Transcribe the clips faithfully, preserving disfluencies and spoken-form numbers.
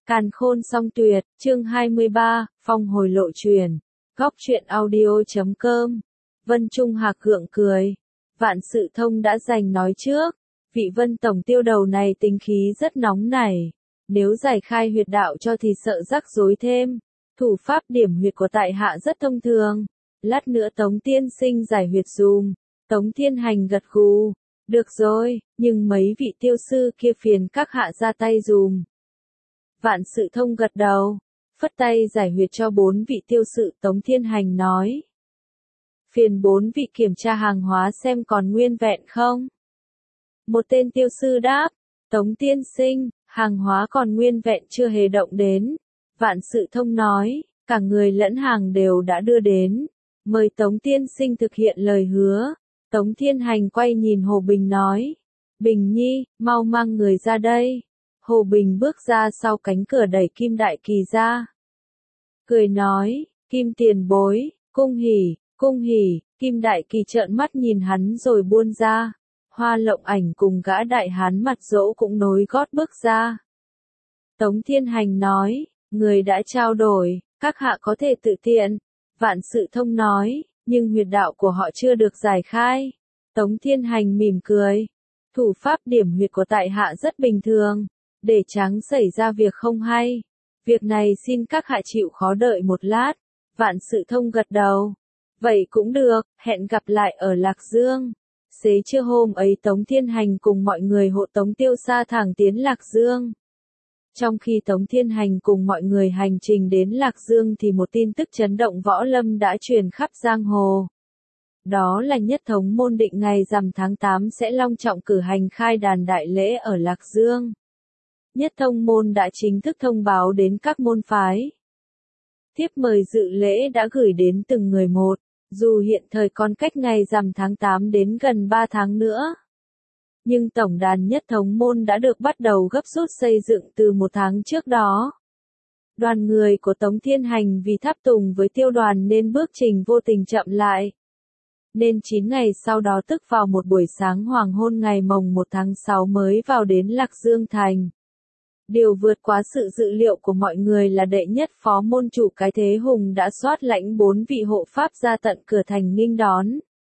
Càn khôn song tuyệt, chương hai mươi ba, phong hồi lộ truyền. Góc truyện audio chấm com. Vân Trung Hạc gượng cười. Vạn Sự Thông đã giành nói trước. Vị Vân Tổng tiêu đầu này tính khí rất nóng nảy. Nếu giải khai huyệt đạo cho thì sợ rắc rối thêm. Thủ pháp điểm huyệt của tại hạ rất thông thường. Lát nữa Tống tiên sinh giải huyệt dùm. Tống Thiên Hành gật gù. Được rồi, nhưng mấy vị tiêu sư kia phiền các hạ ra tay dùm. Vạn Sự Thông gật đầu, phất tay giải huyệt cho bốn vị tiêu sự. Tống Thiên Hành nói. Phiền bốn vị kiểm tra hàng hóa xem còn nguyên vẹn không? Một tên tiêu sư đáp. Tống tiên sinh, hàng hóa còn nguyên vẹn chưa hề động đến. Vạn Sự Thông nói, cả người lẫn hàng đều đã đưa đến. Mời Tống tiên sinh thực hiện lời hứa. Tống Thiên Hành quay nhìn Hồ Bình nói. Bình Nhi, mau mang người ra đây. Hồ Bình bước ra sau cánh cửa đẩy Kim Đại Kỳ ra. Cười nói, Kim tiền bối, cung hỉ, cung hỉ. Kim Đại Kỳ trợn mắt nhìn hắn rồi buôn ra. Hoa Lộng Ảnh cùng gã đại hán mặt dỗ cũng nối gót bước ra. Tống Thiên Hành nói, người đã trao đổi, các hạ có thể tự tiện. Vạn Sự Thông nói, nhưng huyệt đạo của họ chưa được giải khai. Tống Thiên Hành mỉm cười. Thủ pháp điểm huyệt của tại hạ rất bình thường. Để tránh xảy ra việc không hay. Việc này xin các hạ chịu khó đợi một lát. Vạn Sự Thông gật đầu. Vậy cũng được, hẹn gặp lại ở Lạc Dương. Xế trưa hôm ấy Tống Thiên Hành cùng mọi người hộ Tống Tiêu Sa thẳng tiến Lạc Dương. Trong khi Tống Thiên Hành cùng mọi người hành trình đến Lạc Dương thì một tin tức chấn động võ lâm đã truyền khắp giang hồ. Đó là Nhất Thống Môn định ngày rằm tháng tám sẽ long trọng cử hành khai đàn đại lễ ở Lạc Dương. Nhất Thông Môn đã chính thức thông báo đến các môn phái. Thiếp mời dự lễ đã gửi đến từng người một, dù hiện thời còn cách ngày rằm tháng tám đến gần ba tháng nữa. Nhưng tổng đàn Nhất Thống Môn đã được bắt đầu gấp rút xây dựng từ một tháng trước đó. Đoàn người của Tống Thiên Hành vì tháp tùng với tiêu đoàn nên bước trình vô tình chậm lại. Nên chín ngày sau đó tức vào một buổi sáng hoàng hôn ngày mồng một tháng sáu mới vào đến Lạc Dương Thành. Điều vượt quá sự dự liệu của mọi người là đệ nhất phó môn chủ Cái Thế Hùng đã soát lãnh bốn vị hộ pháp ra tận cửa thành nghênh đón.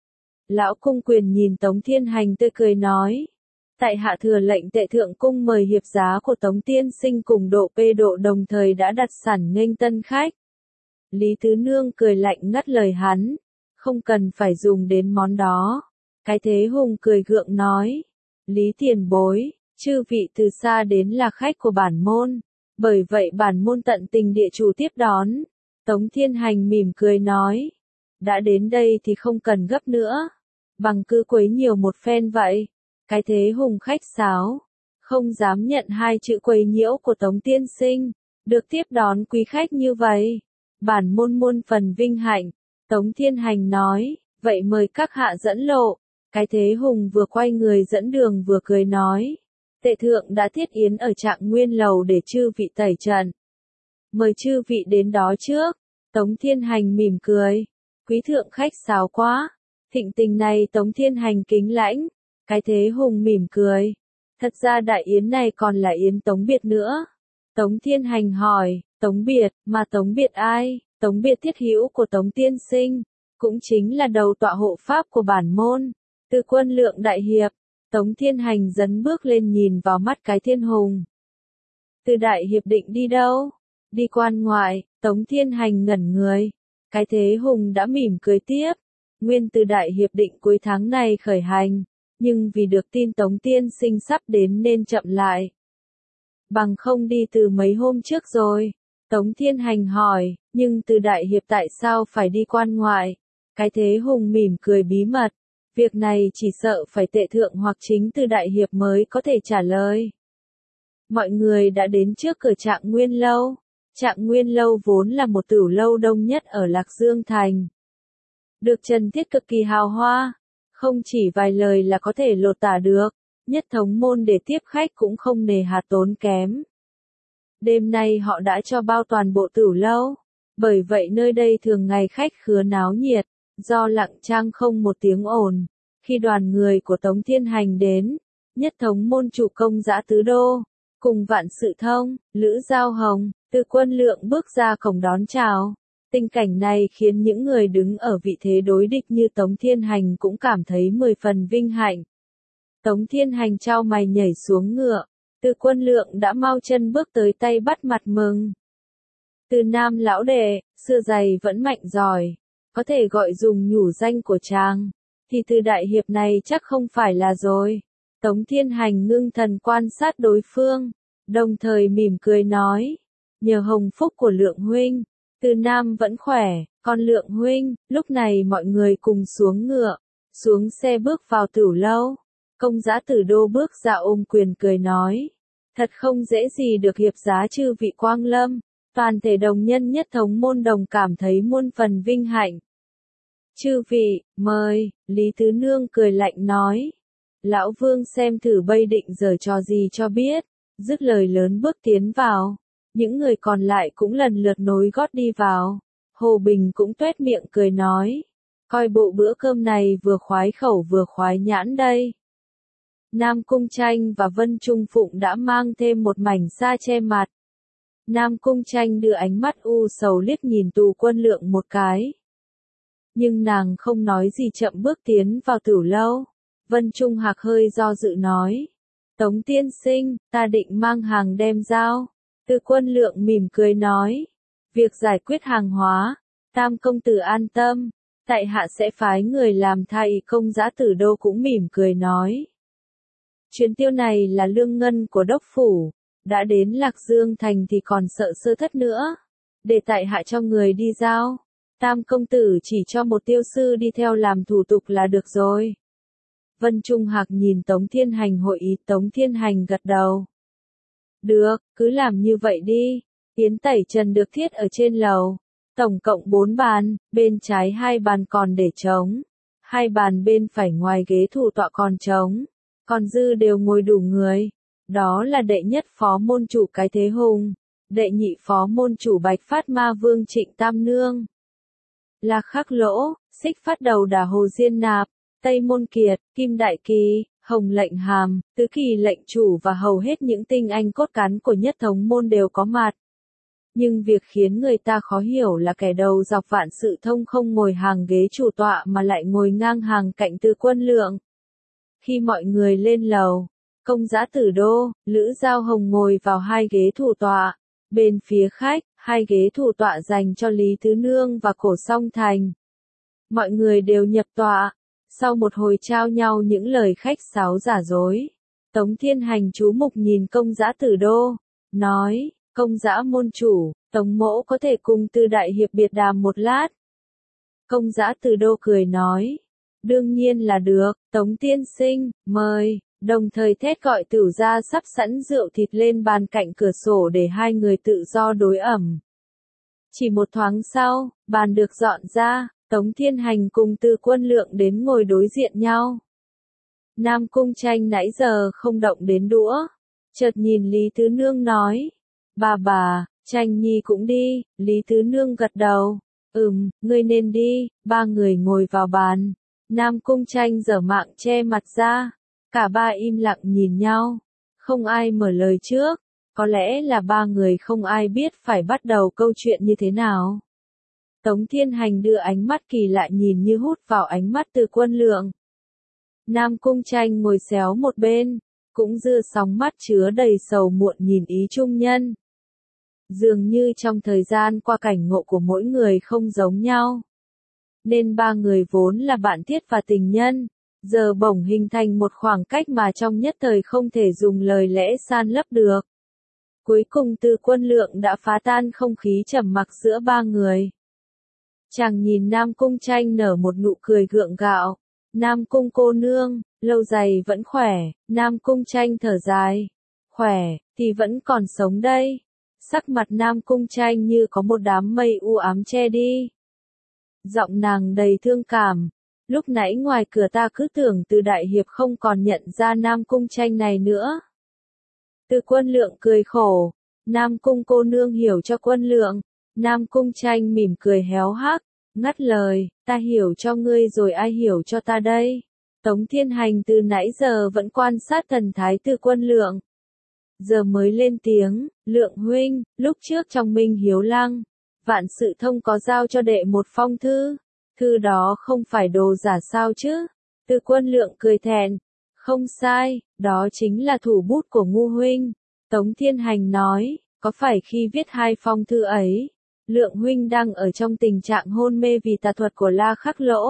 Lão Cung Quyền nhìn Tống Thiên Hành tươi cười nói. Tại hạ thừa lệnh Tệ Thượng Cung mời hiệp giá của Tống tiên sinh cùng Độ Pê Độ đồng thời đã đặt sẵn nghênh tân khách. Lý Tứ Nương cười lạnh ngắt lời hắn. Không cần phải dùng đến món đó. Cái Thế Hùng cười gượng nói. Lý tiền bối. Chư vị từ xa đến là khách của bản môn, bởi vậy bản môn tận tình địa chủ tiếp đón. Tống Thiên Hành mỉm cười nói, đã đến đây thì không cần gấp nữa, bằng cứ quấy nhiều một phen vậy. Cái Thế Hùng khách sáo, không dám nhận hai chữ quấy nhiễu của Tống tiên sinh, được tiếp đón quý khách như vậy. Bản môn muôn phần vinh hạnh. Tống Thiên Hành nói, vậy mời các hạ dẫn lộ. Cái Thế Hùng vừa quay người dẫn đường vừa cười nói. Tệ thượng đã thiết yến ở Trạng Nguyên Lầu để chư vị tẩy trận. Mời chư vị đến đó trước. Tống Thiên Hành mỉm cười. Quý thượng khách sáo quá. Thịnh tình này Tống Thiên Hành kính lãnh. Cái Thế Hùng mỉm cười. Thật ra đại yến này còn là yến Tống Biệt nữa. Tống Thiên Hành hỏi, Tống Biệt, mà Tống Biệt ai? Tống Biệt thiết hữu của Tống tiên sinh. Cũng chính là đầu tọa hộ pháp của bản môn. Từ Quân Lượng đại hiệp. Tống Thiên Hành dấn bước lên nhìn vào mắt Cái Thiên Hùng. Từ đại hiệp định đi đâu? Đi quan ngoại. Tống Thiên Hành ngẩn người. Cái Thế Hùng đã mỉm cười tiếp. Nguyên từ đại hiệp định cuối tháng này khởi hành. Nhưng vì được tin Tống tiên sinh sắp đến nên chậm lại. Bằng không đi từ mấy hôm trước rồi. Tống Thiên Hành hỏi, nhưng từ đại hiệp tại sao phải đi quan ngoại? Cái Thế Hùng mỉm cười bí mật. Việc này chỉ sợ phải Tệ thượng hoặc chính từ đại hiệp mới có thể trả lời. Mọi người đã đến trước cửa Trạng Nguyên Lâu. Trạng Nguyên Lâu vốn là một tửu lâu đông nhất ở Lạc Dương Thành. Được trần thiết cực kỳ hào hoa. Không chỉ vài lời là có thể lột tả được. Nhất Thống Môn để tiếp khách cũng không nề hà tốn kém. Đêm nay họ đã cho bao toàn bộ tửu lâu. Bởi vậy nơi đây thường ngày khách khứa náo nhiệt. Do lặng trang không một tiếng ồn, khi đoàn người của Tống Thiên Hành đến, Nhất Thống Môn chủ công dã tứ đô, Cùng Vạn Sự Thông, Lữ Giao Hồng, Từ Quân Lượng bước ra cổng đón chào. Tình cảnh này khiến những người đứng ở vị thế đối địch như Tống Thiên Hành cũng cảm thấy mười phần vinh hạnh. Tống Thiên Hành chau mày nhảy xuống ngựa, Từ Quân Lượng đã mau chân bước tới tay bắt mặt mừng. Từ Nam lão đệ, xưa dày vẫn mạnh giỏi, có thể gọi dùng nhủ danh của chàng, thì từ đại hiệp này chắc không phải là rồi. Tống Thiên Hành ngưng thần quan sát đối phương, đồng thời mỉm cười nói, nhờ hồng phúc của Lượng huynh, Từ Nam vẫn khỏe, còn Lượng huynh, lúc này mọi người cùng xuống ngựa, xuống xe bước vào Tửu lâu. Công Giá Tử Đô bước ra ôm quyền cười nói, thật không dễ gì được hiệp giá chư vị quang lâm, toàn thể đồng nhân nhất thống môn đồng cảm thấy muôn phần vinh hạnh. Chư vị, mời, Lý Tứ Nương cười lạnh nói. Lão Vương xem thử bây định giở trò gì cho biết, dứt lời lớn bước tiến vào. Những người còn lại cũng lần lượt nối gót đi vào. Hồ Bình cũng tuét miệng cười nói. Coi bộ bữa cơm này vừa khoái khẩu vừa khoái nhãn đây. Nam Cung Tranh và Vân Trung Phụng đã mang thêm một mảnh sa che mặt. Nam Cung Tranh đưa ánh mắt u sầu liếc nhìn Tù Quân Lượng một cái. Nhưng nàng không nói gì chậm bước tiến vào Tửu lâu. Vân Trung Hạc hơi do dự nói. Tống tiên sinh, ta định mang hàng đem giao. Từ Quân Lượng mỉm cười nói. Việc giải quyết hàng hóa, Tam công tử an tâm, tại hạ sẽ phái người làm thay. Công Giá Tử Đô cũng mỉm cười nói. Chuyến tiêu này là lương ngân của đốc phủ, đã đến Lạc Dương thành thì còn sợ sơ thất nữa. Để tại hạ cho người đi giao. Tam công tử chỉ cho một tiêu sư đi theo làm thủ tục là được rồi. Vân Trung Hạc nhìn Tống Thiên Hành hội ý, Tống Thiên Hành gật đầu. Được, cứ làm như vậy đi. Yến tẩy trần được thiết ở trên lầu. Tổng cộng bốn bàn, bên trái hai bàn còn để trống. Hai bàn bên phải ngoài ghế thủ tọa còn trống. Còn dư đều ngồi đủ người. Đó là đệ nhất phó môn chủ Cái Thế Hùng. Đệ nhị phó môn chủ Bạch Phát Ma Vương Trịnh Tam Nương. Lạc Khắc Lỗ, Xích Phát Đầu Đà Hồ Diên Nạp, Tây Môn Kiệt, Kim Đại Kỳ, Hồng Lệnh Hàm, Tứ Kỳ lệnh chủ và hầu hết những tinh anh cốt cán của nhất thống môn đều có mặt. Nhưng việc khiến người ta khó hiểu là kẻ đầu dọc Vạn Sự Thông không ngồi hàng ghế chủ tọa mà lại ngồi ngang hàng cạnh Từ Quân Lượng. Khi mọi người lên lầu, Công Giá Tử Đô, Lữ Giao Hồng ngồi vào hai ghế thủ tọa. Bên phía khách, hai ghế thủ tọa dành cho Lý Tứ Nương và Cổ Song Thành. Mọi người đều nhập tọa. Sau một hồi trao nhau những lời khách sáo giả dối, Tống Thiên Hành chú mục nhìn Công Giá Tử Đô, nói, Công Giá môn chủ, Tống mỗ có thể cùng Từ đại hiệp biệt đàm một lát. Công Giá Tử Đô cười nói, đương nhiên là được, Tống tiên sinh, mời, đồng thời thét gọi tửu gia sắp sẵn rượu thịt lên bàn cạnh cửa sổ để hai người tự do đối ẩm. Chỉ một thoáng sau, bàn được dọn ra. Tống Thiên Hành cùng Từ Quân Lượng đến ngồi đối diện nhau. Nam Cung Tranh nãy giờ không động đến đũa. Chợt nhìn Lý Tứ Nương nói. Bà bà, Tranh Nhi cũng đi. Lý Tứ Nương gật đầu. Ừm, ngươi nên đi. Ba người ngồi vào bàn. Nam Cung Tranh giở mạng che mặt ra. Cả ba im lặng nhìn nhau. Không ai mở lời trước. Có lẽ là ba người không ai biết phải bắt đầu câu chuyện như thế nào. Tống Thiên Hành đưa ánh mắt kỳ lạ nhìn như hút vào ánh mắt Từ Quân Lượng. Nam Cung Tranh ngồi xéo một bên, cũng dưa sóng mắt chứa đầy sầu muộn nhìn ý trung nhân. Dường như trong thời gian qua cảnh ngộ của mỗi người không giống nhau. Nên ba người vốn là bạn thiết và tình nhân, giờ bỗng hình thành một khoảng cách mà trong nhất thời không thể dùng lời lẽ san lấp được. Cuối cùng Từ Quân Lượng đã phá tan không khí trầm mặc giữa ba người. Chàng nhìn Nam Cung Tranh nở một nụ cười gượng gạo. Nam Cung cô nương, lâu dày vẫn khỏe. Nam Cung Tranh thở dài. Khỏe, thì vẫn còn sống đây. Sắc mặt Nam Cung Tranh như có một đám mây u ám che đi. Giọng nàng đầy thương cảm. Lúc nãy ngoài cửa ta cứ tưởng Từ đại hiệp không còn nhận ra Nam Cung Tranh này nữa. Từ Quân Lượng cười khổ. Nam Cung cô nương hiểu cho Quân Lượng. Nam Cung Tranh mỉm cười héo hắc, ngắt lời, ta hiểu cho ngươi rồi ai hiểu cho ta đây. Tống Thiên Hành từ nãy giờ vẫn quan sát thần thái Từ Quân Lượng. giờ mới lên tiếng, Lượng huynh, lúc trước trong Minh Hiếu Lăng, Vạn Sự Thông có giao cho đệ một phong thư, thư đó không phải đồ giả sao chứ? Từ Quân Lượng cười thẹn, không sai, đó chính là thủ bút của Ngu huynh. Tống Thiên Hành nói, có phải khi viết hai phong thư ấy, Lượng huynh đang ở trong tình trạng hôn mê vì tà thuật của La Khắc Lỗ?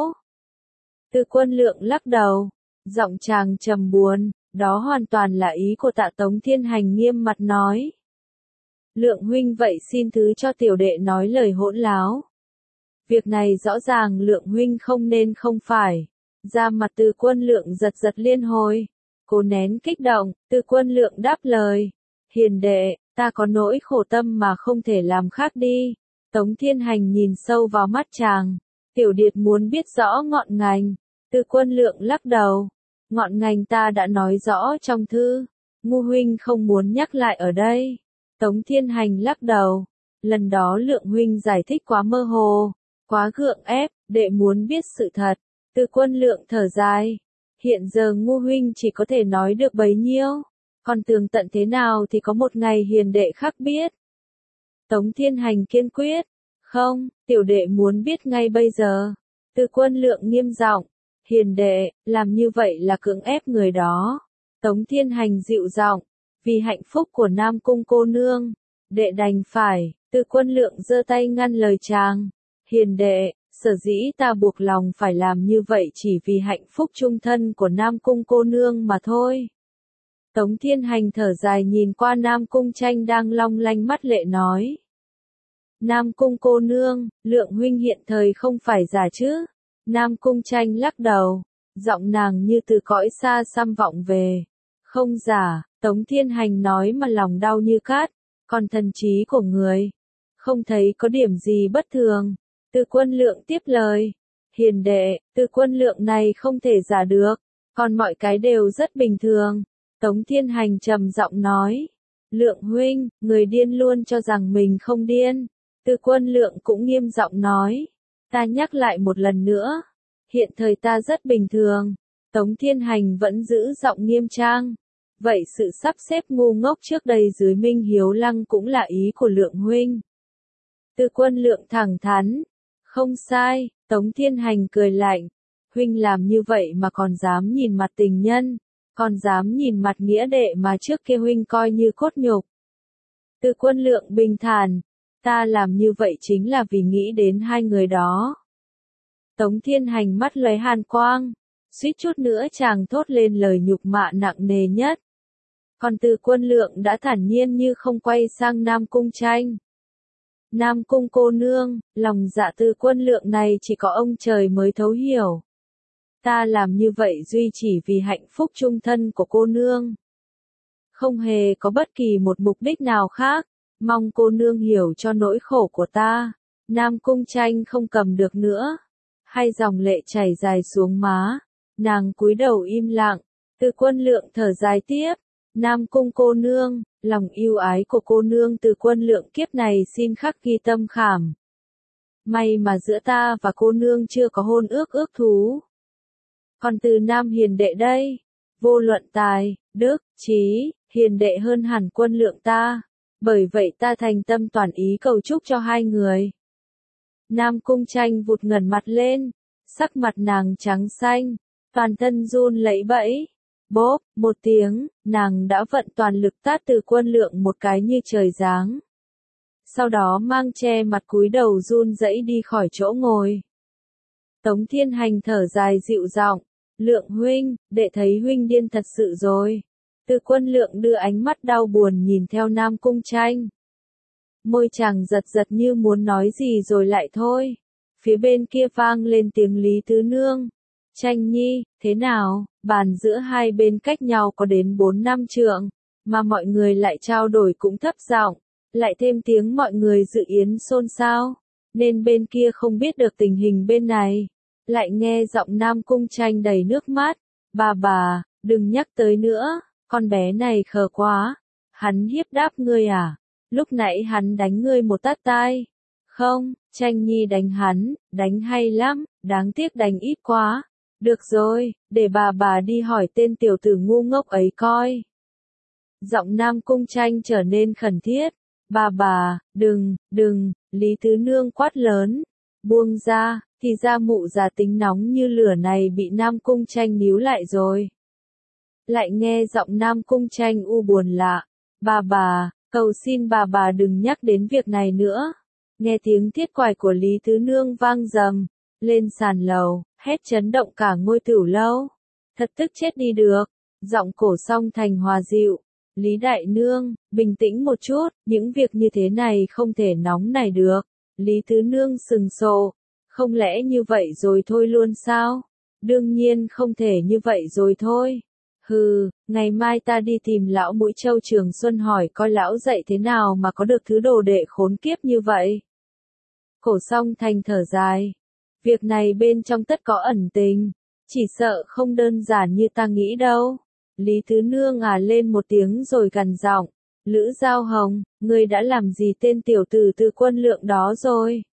Từ Quân Lượng lắc đầu, giọng chàng trầm buồn, đó hoàn toàn là ý của Tạ. Tống Thiên Hành nghiêm mặt nói. Lượng huynh vậy xin thứ cho tiểu đệ nói lời hỗn láo. Việc này rõ ràng Lượng huynh không nên không phải. Da mặt Từ Quân Lượng giật giật liên hồi. Cố nén kích động, Từ Quân Lượng đáp lời. Hiền đệ, ta có nỗi khổ tâm mà không thể làm khác đi. Tống Thiên Hành nhìn sâu vào mắt chàng. Tiểu điệt muốn biết rõ ngọn ngành. Từ Quân Lượng lắc đầu. Ngọn ngành ta đã nói rõ trong thư. Ngu huynh không muốn nhắc lại ở đây. Tống Thiên Hành lắc đầu. Lần đó Lượng huynh giải thích quá mơ hồ, quá gượng ép, đệ muốn biết sự thật. Từ Quân Lượng thở dài. Hiện giờ Ngu huynh chỉ có thể nói được bấy nhiêu. Còn tường tận thế nào thì có một ngày hiền đệ khắc biết. Tống Thiên Hành kiên quyết. Không, tiểu đệ muốn biết ngay bây giờ. Từ Quân Lượng nghiêm giọng. Hiền đệ, làm như vậy là cưỡng ép người đó. Tống Thiên Hành dịu giọng. Vì hạnh phúc của Nam Cung cô nương, đệ đành phải. Từ Quân Lượng giơ tay ngăn lời chàng. Hiền đệ, sở dĩ ta buộc lòng phải làm như vậy chỉ vì hạnh phúc chung thân của Nam Cung cô nương mà thôi. Tống Thiên Hành thở dài nhìn qua Nam Cung Tranh đang long lanh mắt lệ nói. Nam Cung cô nương, Lượng huynh hiện thời không phải giả chứ? Nam Cung Tranh lắc đầu, giọng nàng như từ cõi xa xăm vọng về. Không giả, Tống Thiên Hành nói mà lòng đau như cát, còn thần trí của người, không thấy có điểm gì bất thường. Từ Quân Lượng tiếp lời. Hiền đệ, Từ Quân Lượng này không thể giả được, còn mọi cái đều rất bình thường. Tống Thiên Hành trầm giọng nói. Lượng huynh, người điên luôn cho rằng mình không điên. Từ Quân Lượng cũng nghiêm giọng nói. Ta nhắc lại một lần nữa. Hiện thời ta rất bình thường. Tống Thiên Hành vẫn giữ giọng nghiêm trang. Vậy sự sắp xếp ngu ngốc trước đây dưới Minh Hiếu Lăng cũng là ý của Lượng huynh. Từ Quân Lượng thẳng thắn. Không sai, Tống Thiên Hành cười lạnh. Huynh làm như vậy mà còn dám nhìn mặt tình nhân, còn dám nhìn mặt nghĩa đệ mà trước kia huynh coi như cốt nhục. Từ Quân Lượng bình thản. Ta làm như vậy chính là vì nghĩ đến hai người đó. Tống Thiên Hành mắt lóe hàn quang. Suýt chút nữa chàng thốt lên lời nhục mạ nặng nề nhất. Còn Từ Quân Lượng đã thản nhiên như không quay sang Nam Cung Tranh. Nam Cung cô nương, lòng dạ Từ Quân Lượng này chỉ có ông trời mới thấu hiểu. Ta làm như vậy duy chỉ vì hạnh phúc chung thân của cô nương. Không hề có bất kỳ một mục đích nào khác, mong cô nương hiểu cho nỗi khổ của ta. Nam Cung Tranh không cầm được nữa. Hai dòng lệ chảy dài xuống má. Nàng cúi đầu im lặng. Từ Quân Lượng thở dài tiếp. Nam Cung cô nương, lòng yêu ái của cô nương Từ Quân Lượng kiếp này xin khắc ghi tâm khảm. May mà giữa ta và cô nương chưa có hôn ước ước thú. Còn Từ Nam hiền đệ đây, vô luận tài, đức, trí, hiền đệ hơn hẳn Quân Lượng ta. Bởi vậy ta thành tâm toàn ý cầu chúc cho hai người. Nam Cung Tranh vụt ngẩng mặt lên, sắc mặt nàng trắng xanh, toàn thân run lẩy bẩy. Bốp, một tiếng, nàng đã vận toàn lực tát Từ Quân Lượng một cái như trời giáng. Sau đó mang che mặt cúi đầu run rẩy đi khỏi chỗ ngồi. Tống Thiên Hành thở dài dịu giọng. Lượng huynh, đệ thấy huynh điên thật sự rồi. Từ Quân Lượng đưa ánh mắt đau buồn nhìn theo Nam Cung Tranh. Môi chàng giật giật như muốn nói gì rồi lại thôi. Phía bên kia vang lên tiếng Lý Tứ Nương. Tranh nhi, thế nào? Bàn giữa hai bên cách nhau có đến bốn năm trượng, mà mọi người lại trao đổi cũng thấp giọng, lại thêm tiếng mọi người dự yến xôn xao, nên bên kia không biết được tình hình bên này. Lại nghe giọng Nam Cung Tranh đầy nước mắt. Bà bà, đừng nhắc tới nữa, con bé này khờ quá. Hắn hiếp đáp ngươi à? Lúc nãy hắn đánh ngươi một tát tai. Không, Tranh nhi đánh hắn, đánh hay lắm, đáng tiếc đánh ít quá. Được rồi, để bà bà đi hỏi tên tiểu tử ngu ngốc ấy coi. Giọng Nam Cung Tranh trở nên khẩn thiết. Bà bà, đừng, đừng, Lý Tứ Nương quát lớn. Buông ra, thì ra mụ già tính nóng như lửa này bị Nam Cung Tranh níu lại rồi. Lại nghe giọng Nam Cung Tranh u buồn lạ. Bà bà, cầu xin bà bà đừng nhắc đến việc này nữa. Nghe tiếng thiết quải của Lý Tứ Nương vang rầm, lên sàn lầu, hét chấn động cả ngôi tửu lâu. Thật tức chết đi được. Giọng Cổ Song Thành hòa dịu. Lý Đại Nương, bình tĩnh một chút, những việc như thế này không thể nóng nảy được. Lý Tứ Nương sừng sộ. Không lẽ như vậy rồi thôi luôn sao? Đương nhiên không thể như vậy rồi thôi. Hừ, ngày mai ta đi tìm lão Mũi Châu Trường Xuân hỏi coi lão dạy thế nào mà có được thứ đồ đệ khốn kiếp như vậy. Cổ Song Thành thở dài. Việc này bên trong tất có ẩn tình. Chỉ sợ không đơn giản như ta nghĩ đâu. Lý Tứ Nương à lên một tiếng rồi gằn giọng. Lữ Giao Hồng, ngươi đã làm gì tên tiểu tử Từ Quân Lượng đó rồi?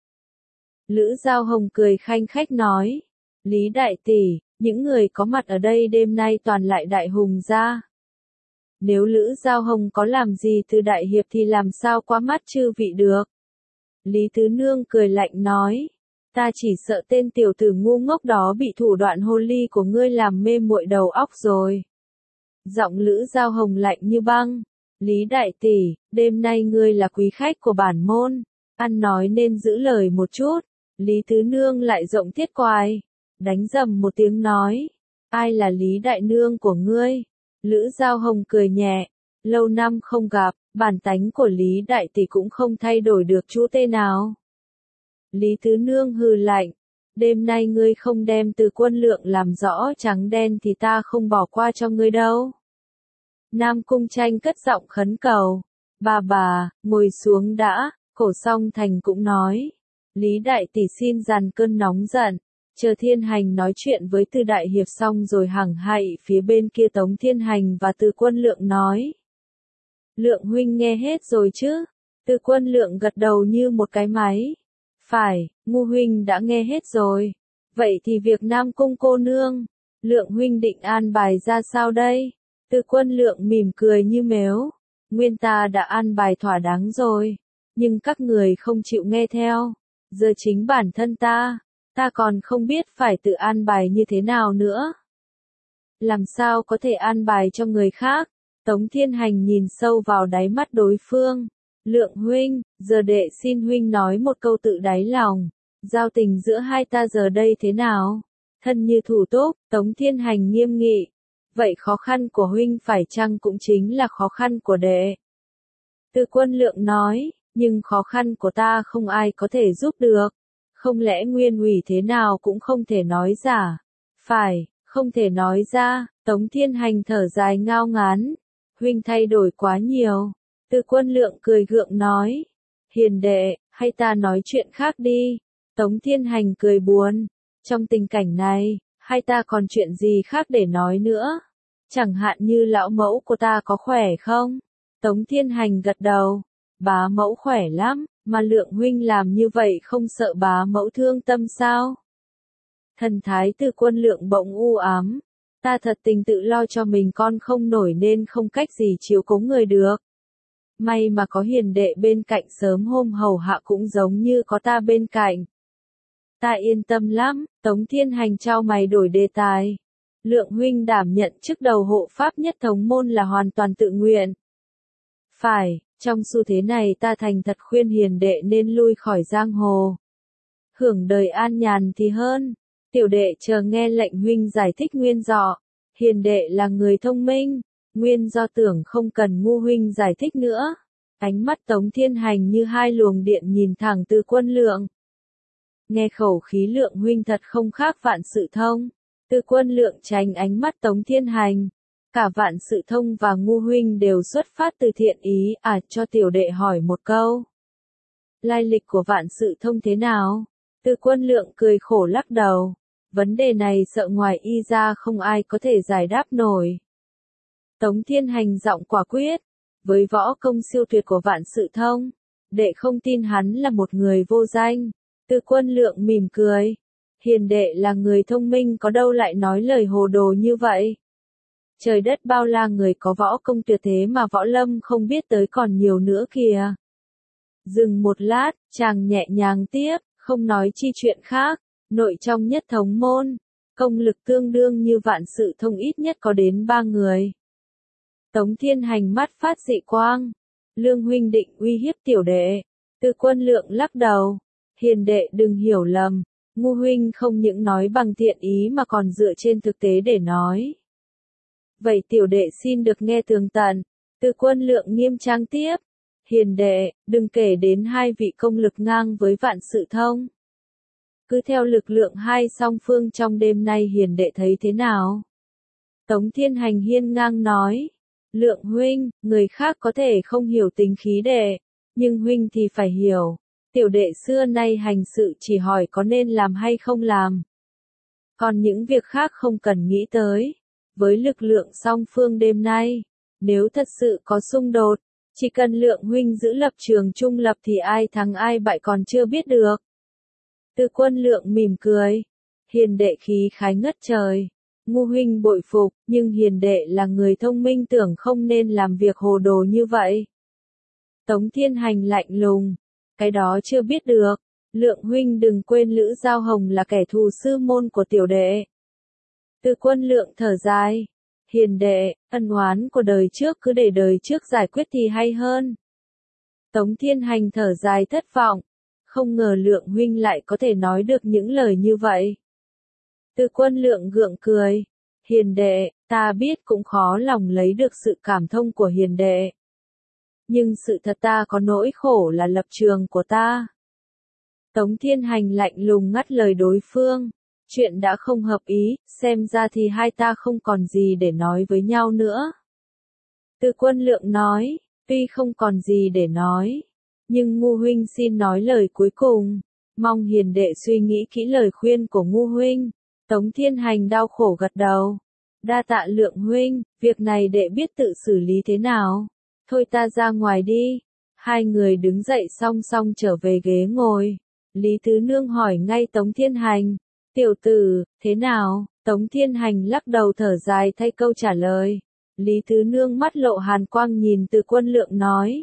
Lữ Giao Hồng cười khanh khách nói. Lý đại tỷ, những người có mặt ở đây đêm nay toàn lại đại hùng ra. Nếu Lữ Giao Hồng có làm gì từ đại hiệp thì làm sao qua mắt chư vị được? Lý Tứ Nương cười lạnh nói. Ta chỉ sợ tên tiểu tử ngu ngốc đó bị thủ đoạn hồ ly của ngươi làm mê muội đầu óc rồi. Giọng Lữ Giao Hồng lạnh như băng. Lý đại tỷ, đêm nay ngươi là quý khách của bản môn. Ăn nói nên giữ lời một chút. Lý Tứ Nương lại rộng thiết quài. Đánh rầm một tiếng nói. Ai là Lý Đại Nương của ngươi? Lữ Giao Hồng cười nhẹ. Lâu năm không gặp, bản tánh của Lý Đại Tỷ cũng không thay đổi được chú tên nào. Lý Tứ Nương hừ lạnh. Đêm nay ngươi không đem Từ Quân Lượng làm rõ trắng đen thì ta không bỏ qua cho ngươi đâu. Nam Cung Tranh cất giọng khấn cầu. Bà bà, ngồi xuống đã. Cổ Song Thành cũng nói. Lý Đại Tỷ xin dàn cơn nóng giận. Chờ Thiên Hành nói chuyện với Từ Đại Hiệp xong rồi hằng hạy phía bên kia Tống Thiên Hành và Từ Quân Lượng nói. Lượng huynh nghe hết rồi chứ? Từ Quân Lượng gật đầu như một cái máy. Phải, Ngu huynh đã nghe hết rồi. Vậy thì việc Nam Cung cô nương, Lượng huynh định an bài ra sao đây? Từ Quân Lượng mỉm cười như mếu. Nguyên ta đã an bài thỏa đáng rồi. Nhưng các người không chịu nghe theo. Giờ chính bản thân ta. Ta còn không biết phải tự an bài như thế nào nữa. Làm sao có thể an bài cho người khác? Tống Thiên Hành nhìn sâu vào đáy mắt đối phương. Lượng huynh, giờ đệ xin huynh nói một câu tự đáy lòng. Giao tình giữa hai ta giờ đây thế nào? Thân như thủ túc, Tống Thiên Hành nghiêm nghị. Vậy khó khăn của huynh phải chăng cũng chính là khó khăn của đệ? Từ Quân Lượng nói, nhưng khó khăn của ta không ai có thể giúp được. Không lẽ nguyên ủy thế nào cũng không thể nói giả? Phải, không thể nói ra. Tống Thiên Hành thở dài ngao ngán. Huynh thay đổi quá nhiều. Từ Quân Lượng cười gượng nói. Hiền đệ, hay ta nói chuyện khác đi. Tống Thiên Hành cười buồn. Trong tình cảnh này, hay ta còn chuyện gì khác để nói nữa? Chẳng hạn như lão mẫu của ta có khỏe không? Tống Thiên Hành gật đầu. Bá mẫu khỏe lắm, mà Lượng huynh làm như vậy không sợ bá mẫu thương tâm sao? Thần thái Từ Quân Lượng bỗng u ám. Ta thật tình tự lo cho mình con không nổi nên không cách gì chiếu cố người được. May mà có hiền đệ bên cạnh sớm hôm hầu hạ cũng giống như có ta bên cạnh. Ta yên tâm lắm. Tống Thiên Hành trao mày đổi đề tài. Lượng huynh đảm nhận chức đầu hộ pháp nhất thống môn là hoàn toàn tự nguyện. Phải, trong xu thế này ta thành thật khuyên hiền đệ nên lui khỏi giang hồ. Hưởng đời an nhàn thì hơn. Tiểu đệ chờ nghe lệnh huynh giải thích nguyên do. Hiền đệ là người thông minh. Nguyên do tưởng không cần Ngu huynh giải thích nữa. Ánh mắt Tống Thiên Hành như hai luồng điện nhìn thẳng Từ Quân Lượng. Nghe khẩu khí Lượng huynh thật không khác Vạn Sự Thông. Từ Quân Lượng tránh ánh mắt Tống Thiên Hành. Cả Vạn Sự Thông và Ngu huynh đều xuất phát từ thiện ý, à cho tiểu đệ hỏi một câu. Lai lịch của Vạn Sự Thông thế nào? Từ Quân Lượng cười khổ lắc đầu. Vấn đề này sợ ngoài y ra không ai có thể giải đáp nổi. Tống Thiên Hành giọng quả quyết. Với võ công siêu tuyệt của Vạn Sự Thông, đệ không tin hắn là một người vô danh. Từ Quân Lượng mỉm cười. Hiền đệ là người thông minh có đâu lại nói lời hồ đồ như vậy. Trời đất bao la người có võ công tuyệt thế mà võ lâm không biết tới còn nhiều nữa kìa. Dừng một lát, chàng nhẹ nhàng tiếp, không nói chi chuyện khác, nội trong nhất thống môn, công lực tương đương như Vạn Sự Thông ít nhất có đến ba người. Tống Thiên Hành mắt phát dị quang, Lương huynh định uy hiếp tiểu đệ. Từ Quân Lượng lắc đầu, hiền đệ đừng hiểu lầm, Ngu huynh không những nói bằng thiện ý mà còn dựa trên thực tế để nói. Vậy tiểu đệ xin được nghe tường tận. Từ Quân Lượng nghiêm trang tiếp, hiền đệ, đừng kể đến hai vị công lực ngang với Vạn Sự Thông. Cứ theo lực lượng hai song phương trong đêm nay hiền đệ thấy thế nào? Tống Thiên Hành hiên ngang nói, Lượng huynh, người khác có thể không hiểu tính khí đệ, nhưng huynh thì phải hiểu. Tiểu đệ xưa nay hành sự chỉ hỏi có nên làm hay không làm. Còn những việc khác không cần nghĩ tới. Với lực lượng song phương đêm nay, nếu thật sự có xung đột, chỉ cần Lượng huynh giữ lập trường trung lập thì ai thắng ai bại còn chưa biết được. Từ Quân Lượng mỉm cười, hiền đệ khí khái ngất trời. Ngu huynh bội phục, nhưng hiền đệ là người thông minh tưởng không nên làm việc hồ đồ như vậy. Tống Thiên Hành lạnh lùng, cái đó chưa biết được. Lượng huynh đừng quên Lữ Giao Hồng là kẻ thù sư môn của tiểu đệ. Từ Quân Lượng thở dài, hiền đệ, ân oán của đời trước cứ để đời trước giải quyết thì hay hơn. Tống Thiên Hành thở dài thất vọng, không ngờ Lượng huynh lại có thể nói được những lời như vậy. Từ Quân Lượng gượng cười, hiền đệ, ta biết cũng khó lòng lấy được sự cảm thông của hiền đệ. Nhưng sự thật ta có nỗi khổ là lập trường của ta. Tống Thiên Hành lạnh lùng ngắt lời đối phương, chuyện đã không hợp ý, xem ra thì hai ta không còn gì để nói với nhau nữa. Từ Quân Lượng nói, tuy không còn gì để nói, nhưng Ngu huynh xin nói lời cuối cùng, mong hiền đệ suy nghĩ kỹ lời khuyên của Ngu huynh. Tống Thiên Hành đau khổ gật đầu, đa tạ Lượng huynh, việc này đệ biết tự xử lý thế nào. Thôi ta ra ngoài đi. Hai người đứng dậy song song trở về ghế ngồi. Lý Tứ Nương hỏi ngay Tống Thiên Hành, tiểu tử, thế nào? Tống Thiên Hành lắc đầu thở dài thay câu trả lời. Lý Tứ Nương mắt lộ hàn quang nhìn Từ Quân Lượng nói.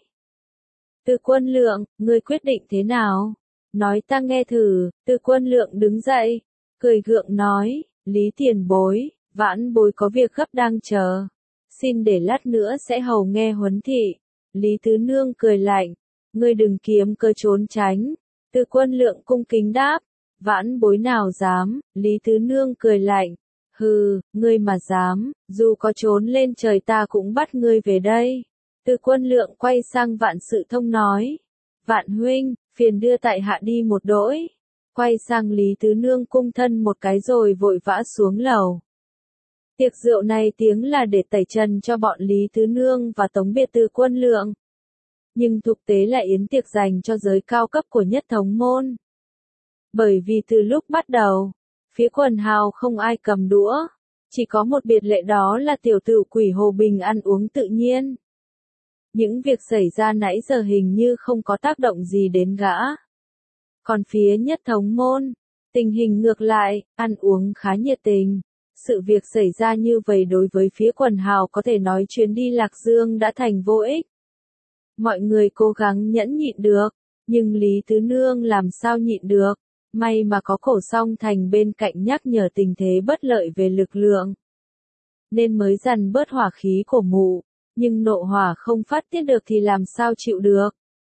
Từ Quân Lượng, ngươi quyết định thế nào? Nói ta nghe thử. Từ Quân Lượng đứng dậy, cười gượng nói, Lý tiền bối, vãn bối có việc gấp đang chờ. Xin để lát nữa sẽ hầu nghe huấn thị. Lý Tứ Nương cười lạnh, ngươi đừng kiếm cơ trốn tránh. Từ Quân Lượng cung kính đáp, vãn bối nào dám. Lý Tứ Nương cười lạnh, hừ, ngươi mà dám, dù có trốn lên trời ta cũng bắt ngươi về đây. Từ Quân Lượng quay sang Vạn Sự Thông nói, Vạn huynh, phiền đưa tại hạ đi một đỗi. Quay sang Lý Tứ Nương cung thân một cái rồi vội vã xuống lầu. Tiệc rượu này tiếng là để tẩy trần cho bọn Lý Tứ Nương và tống biệt Từ Quân Lượng. Nhưng thực tế là yến tiệc dành cho giới cao cấp của nhất thống môn. Bởi vì từ lúc bắt đầu, phía quần hào không ai cầm đũa, chỉ có một biệt lệ đó là tiểu tử Quỷ Hồ Bình ăn uống tự nhiên. Những việc xảy ra nãy giờ hình như không có tác động gì đến gã. Còn phía nhất thống môn, tình hình ngược lại, ăn uống khá nhiệt tình. Sự việc xảy ra như vậy đối với phía quần hào có thể nói chuyến đi Lạc Dương đã thành vô ích. Mọi người cố gắng nhẫn nhịn được, nhưng Lý Tứ Nương làm sao nhịn được, may mà có Cổ Song Thành bên cạnh nhắc nhở tình thế bất lợi về lực lượng. Nên mới dằn bớt hỏa khí của mụ, nhưng nộ hỏa không phát tiết được thì làm sao chịu được.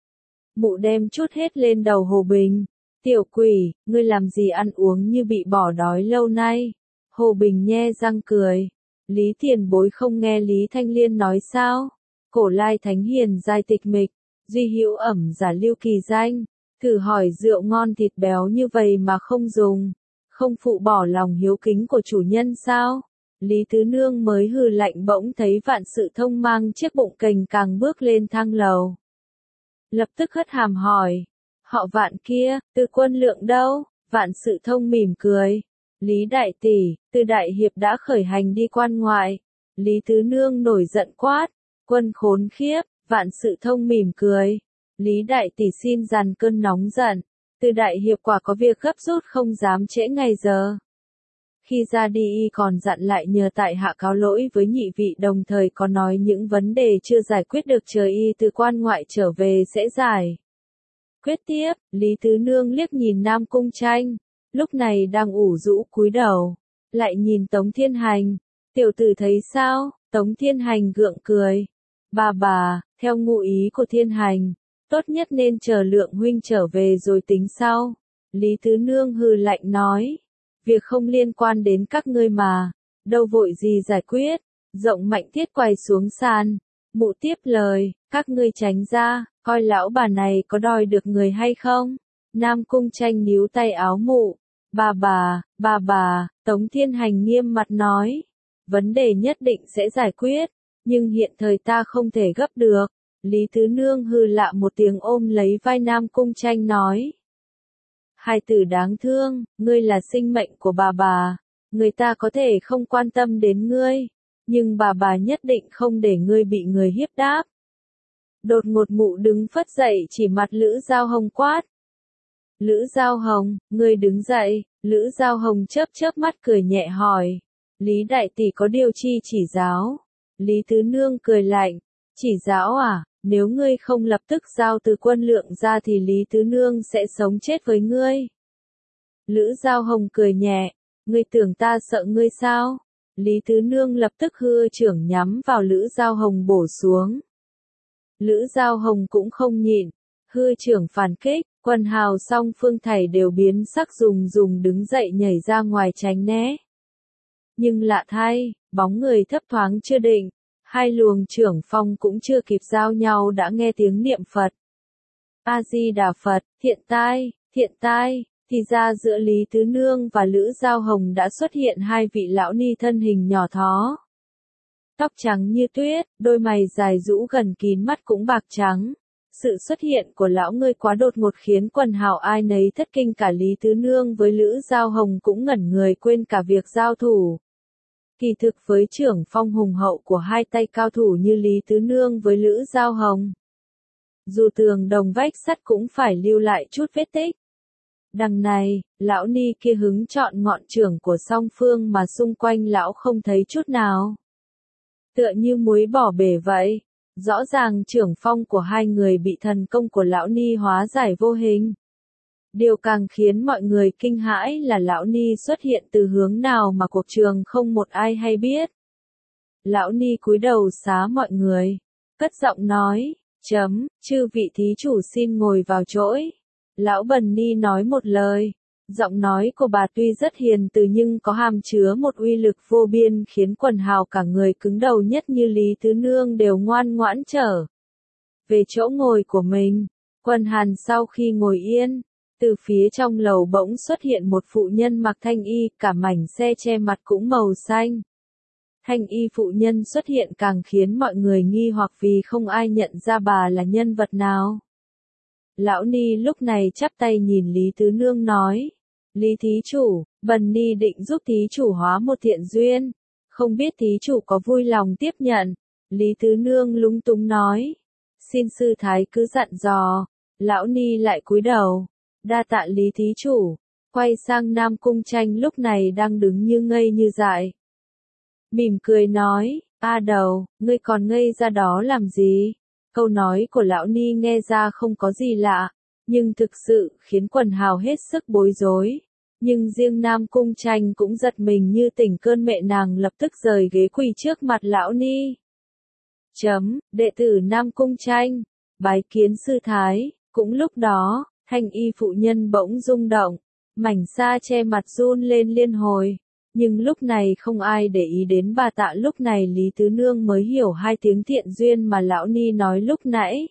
Mụ đem chút hết lên đầu Hồ Bình, tiểu quỷ, ngươi làm gì ăn uống như bị bỏ đói lâu nay. Hồ Bình nhe răng cười, Lý tiền bối không nghe Lý Thanh Liên nói sao? Cổ lai thánh hiền giai tịch mịch, duy hữu ẩm giả lưu kỳ danh, thử hỏi rượu ngon thịt béo như vậy mà không dùng, không phụ bỏ lòng hiếu kính của chủ nhân sao? Lý Tứ Nương mới hừ lạnh bỗng thấy Vạn Sự Thông mang chiếc bụng cành càng bước lên thang lầu. Lập tức hất hàm hỏi, họ Vạn kia, Từ Quân Lượng đâu? Vạn Sự Thông mỉm cười, Lý đại tỷ, Từ đại hiệp đã khởi hành đi quan ngoại. Lý Tứ Nương nổi giận quát, quân khốn khiếp. Vạn Sự Thông mỉm cười, Lý đại tỷ xin dằn cơn nóng giận, Từ đại hiệp quả có việc gấp rút không dám trễ ngày giờ. Khi ra đi y còn dặn lại nhờ tại hạ cáo lỗi với nhị vị, đồng thời có nói những vấn đề chưa giải quyết được chờ y từ quan ngoại trở về sẽ giải quyết tiếp. Lý Tứ Nương liếc nhìn Nam Cung Tranh, lúc này đang ủ rũ cúi đầu, lại nhìn Tống Thiên Hành. Tiểu tử thấy sao? Tống Thiên Hành gượng cười. Bà bà, theo ngụ ý của Thiên Hành, tốt nhất nên chờ Lượng huynh trở về rồi tính sau. Lý Tứ Nương hừ lạnh nói. Việc không liên quan đến các ngươi mà, đâu vội gì giải quyết. Rộng Mạnh Tiết quay xuống sàn, mụ tiếp lời, các ngươi tránh ra, coi lão bà này có đòi được người hay không. Nam Cung Tranh níu tay áo mụ. Bà bà, bà bà, Tống Thiên Hành nghiêm mặt nói. Vấn đề nhất định sẽ giải quyết, nhưng hiện thời ta không thể gấp được. Lý Tứ Nương hừ lạ một tiếng ôm lấy vai Nam Cung Tranh nói. Hai tử đáng thương, ngươi là sinh mệnh của bà bà, người ta có thể không quan tâm đến ngươi, nhưng bà bà nhất định không để ngươi bị người hiếp đáp. Đột ngột mụ đứng phất dậy chỉ mặt Lữ Giao Hồng quát. Lữ Giao Hồng, ngươi đứng dậy. Lữ Giao Hồng chớp chớp mắt cười nhẹ hỏi. Lý đại tỷ có điều chi chỉ giáo? Lý Tứ Nương cười lạnh. Chỉ giáo à, nếu ngươi không lập tức giao từ quân Lượng ra thì Lý Tứ Nương sẽ sống chết với ngươi. Lữ Giao Hồng cười nhẹ. Ngươi tưởng ta sợ ngươi sao? Lý Tứ Nương lập tức hư trưởng nhắm vào Lữ Giao Hồng bổ xuống. Lữ Giao Hồng cũng không nhịn, hư trưởng phản kích, quần hào song phương thảy đều biến sắc, dùng dùng đứng dậy nhảy ra ngoài tránh né. Nhưng lạ thay, bóng người thấp thoáng chưa định, hai luồng trưởng phong cũng chưa kịp giao nhau đã nghe tiếng niệm Phật. A Di Đà Phật, thiện tai, thiện tai, thì ra giữa Lý Tứ Nương và Lữ Giao Hồng đã xuất hiện hai vị lão ni thân hình nhỏ thó. Tóc trắng như tuyết, đôi mày dài rũ gần kín, mắt cũng bạc trắng. Sự xuất hiện của lão ngươi quá đột ngột khiến quần hào ai nấy thất kinh, cả Lý Tứ Nương với Lữ Giao Hồng cũng ngẩn người, quên cả việc giao thủ. Kỳ thực với trưởng phong hùng hậu của hai tay cao thủ như Lý Tứ Nương với Lữ Giao Hồng, dù tường đồng vách sắt cũng phải lưu lại chút vết tích. Đằng này, lão ni kia hứng chọn ngọn trưởng của song phương mà xung quanh lão không thấy chút nào. Tựa như muối bỏ bể vậy. Rõ ràng trưởng phong của hai người bị thần công của lão ni hóa giải vô hình. Điều càng khiến mọi người kinh hãi là lão ni xuất hiện từ hướng nào mà cuộc trường không một ai hay biết. Lão ni cúi đầu xá mọi người, cất giọng nói, chấm, chư vị thí chủ xin ngồi vào chỗi. Lão Bần Ni nói một lời. Giọng nói của bà tuy rất hiền từ nhưng có hàm chứa một uy lực vô biên, khiến quần hào cả người cứng đầu nhất như Lý Tứ Nương đều ngoan ngoãn trở về chỗ ngồi của mình. Quần hàn sau khi ngồi yên, từ phía trong lầu bỗng xuất hiện một phụ nhân mặc thanh y, cả mảnh xe che mặt cũng màu xanh. Thanh y phụ nhân xuất hiện càng khiến mọi người nghi hoặc vì không ai nhận ra bà là nhân vật nào. Lão Ni lúc này chắp tay nhìn Lý Tứ Nương nói. Lý thí chủ, Bần Ni định giúp thí chủ hóa một thiện duyên. Không biết thí chủ có vui lòng tiếp nhận. Lý Tứ Nương lúng túng nói. Xin sư thái cứ dặn dò. Lão Ni lại cúi đầu. Đa tạ Lý thí chủ. Quay sang Nam Cung Tranh lúc này đang đứng như ngây như dại. Mỉm cười nói. A đầu, ngươi còn ngây ra đó làm gì? Câu nói của lão ni nghe ra không có gì lạ, nhưng thực sự khiến quần hào hết sức bối rối. Nhưng riêng Nam Cung Tranh cũng giật mình như tỉnh cơn, mẹ nàng lập tức rời ghế quỳ trước mặt lão ni. Chấm, đệ tử Nam Cung Tranh, bái kiến sư thái. Cũng lúc đó, thanh y phụ nhân bỗng rung động, mảnh sa che mặt run lên liên hồi. Nhưng lúc này không ai để ý đến bà tạ, lúc này Lý Tứ Nương mới hiểu hai tiếng thiện duyên mà lão ni nói lúc nãy.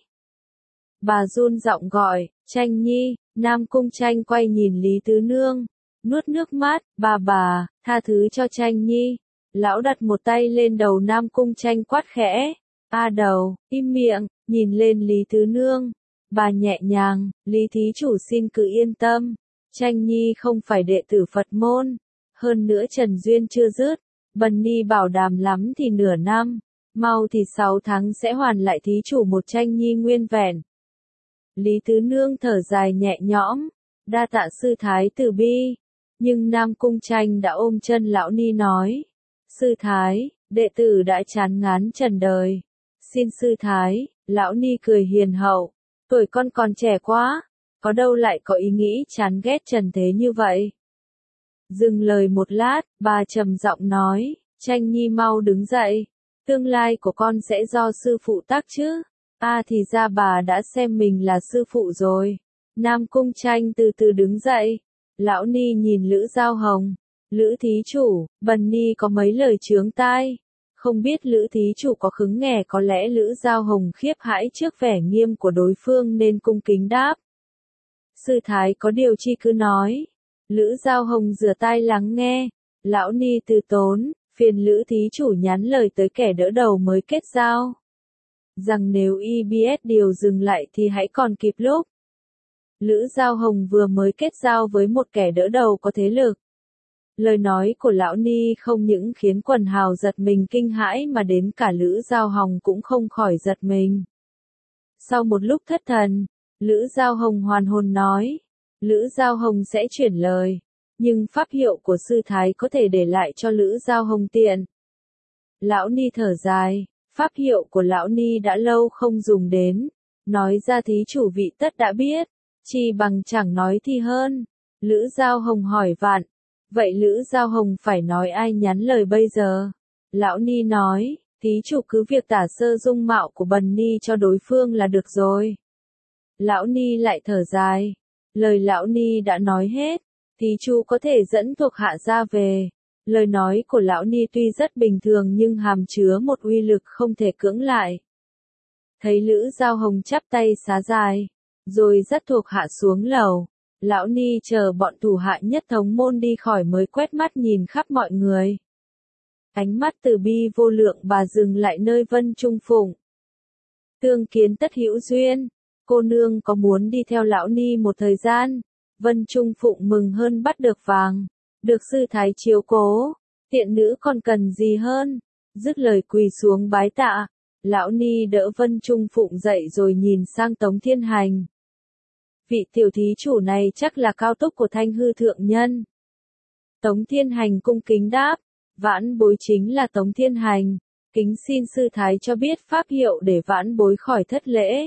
Bà run giọng gọi, Tranh nhi. Nam Cung Tranh quay nhìn Lý Tứ Nương, nuốt nước mắt, bà bà, tha thứ cho Tranh nhi. Lão đặt một tay lên đầu Nam Cung Tranh quát khẽ, a đầu, im miệng, nhìn lên Lý Tứ Nương. Bà nhẹ nhàng, Lý thí chủ xin cứ yên tâm, Tranh nhi không phải đệ tử Phật môn. Hơn nữa Trần Duyên chưa dứt, Bần Ni bảo đảm lắm thì nửa năm, mau thì sáu tháng sẽ hoàn lại thí chủ một Tranh nhi nguyên vẹn. Lý Tứ Nương thở dài nhẹ nhõm, đa tạ sư thái từ bi, Nhưng Nam Cung Tranh đã ôm chân Lão Ni nói. Sư Thái, đệ tử đã chán ngán trần đời. Xin Sư Thái, Lão Ni cười hiền hậu. Tuổi con còn trẻ quá, có đâu lại có ý nghĩ chán ghét trần thế như vậy. Dừng lời một lát, bà trầm giọng nói, Tranh Nhi mau đứng dậy. Tương lai của con sẽ do sư phụ tác chứ. À thì ra bà đã xem mình là sư phụ rồi. Nam Cung Tranh từ từ đứng dậy. Lão Ni nhìn Lữ Giao Hồng. Lữ thí chủ, Bần Ni có mấy lời chướng tai. Không biết Lữ thí chủ có khứng nghe, có lẽ Lữ Giao Hồng khiếp hãi trước vẻ nghiêm của đối phương nên cung kính đáp. Sư Thái có điều chi cứ nói. Lữ Giao Hồng rửa tai lắng nghe. Lão Ni từ tốn, phiền Lữ thí chủ nhắn lời tới kẻ đỡ đầu mới kết giao. Rằng nếu i bê ét điều dừng lại thì hãy còn kịp lúc. Lữ Giao Hồng vừa mới kết giao với một kẻ đỡ đầu có thế lực. Lời nói của Lão Ni không những khiến quần hào giật mình kinh hãi mà đến cả Lữ Giao Hồng cũng không khỏi giật mình. Sau một lúc thất thần, Lữ Giao Hồng hoàn hồn nói. Lữ Giao Hồng sẽ chuyển lời. Nhưng pháp hiệu của sư thái có thể để lại cho Lữ Giao Hồng tiện. Lão Ni thở dài. Pháp hiệu của Lão Ni đã lâu không dùng đến. Nói ra thí chủ vị tất đã biết. Chỉ bằng chẳng nói thì hơn. Lữ Giao Hồng hỏi vạn. Vậy Lữ Giao Hồng phải nói ai nhắn lời bây giờ? Lão Ni nói, thí chủ cứ việc tả sơ dung mạo của Bần Ni cho đối phương là được rồi. Lão Ni lại thở dài. Lời Lão Ni đã nói hết. Thí chủ có thể dẫn thuộc hạ ra về. Lời nói của Lão Ni tuy rất bình thường nhưng hàm chứa một uy lực không thể cưỡng lại. Thấy Lữ Giao Hồng chắp tay xá dài, rồi dắt thuộc hạ xuống lầu. Lão Ni chờ bọn thủ hạ nhất thống môn đi khỏi mới quét mắt nhìn khắp mọi người. Ánh mắt từ bi vô lượng bà dừng lại nơi Vân Trung Phụng. Tương kiến tất hữu duyên, cô nương có muốn đi theo Lão Ni một thời gian? Vân Trung Phụng mừng hơn bắt được vàng, được sư thái chiếu cố, tiện nữ còn cần gì hơn? Dứt lời quỳ xuống bái tạ. Lão Ni đỡ Vân Trung Phụng dậy rồi nhìn sang Tống Thiên Hành. Vị tiểu thí chủ này chắc là cao túc của Thanh Hư Thượng Nhân. Tống Thiên Hành cung kính đáp, vãn bối chính là Tống Thiên Hành, kính xin sư thái cho biết pháp hiệu để vãn bối khỏi thất lễ.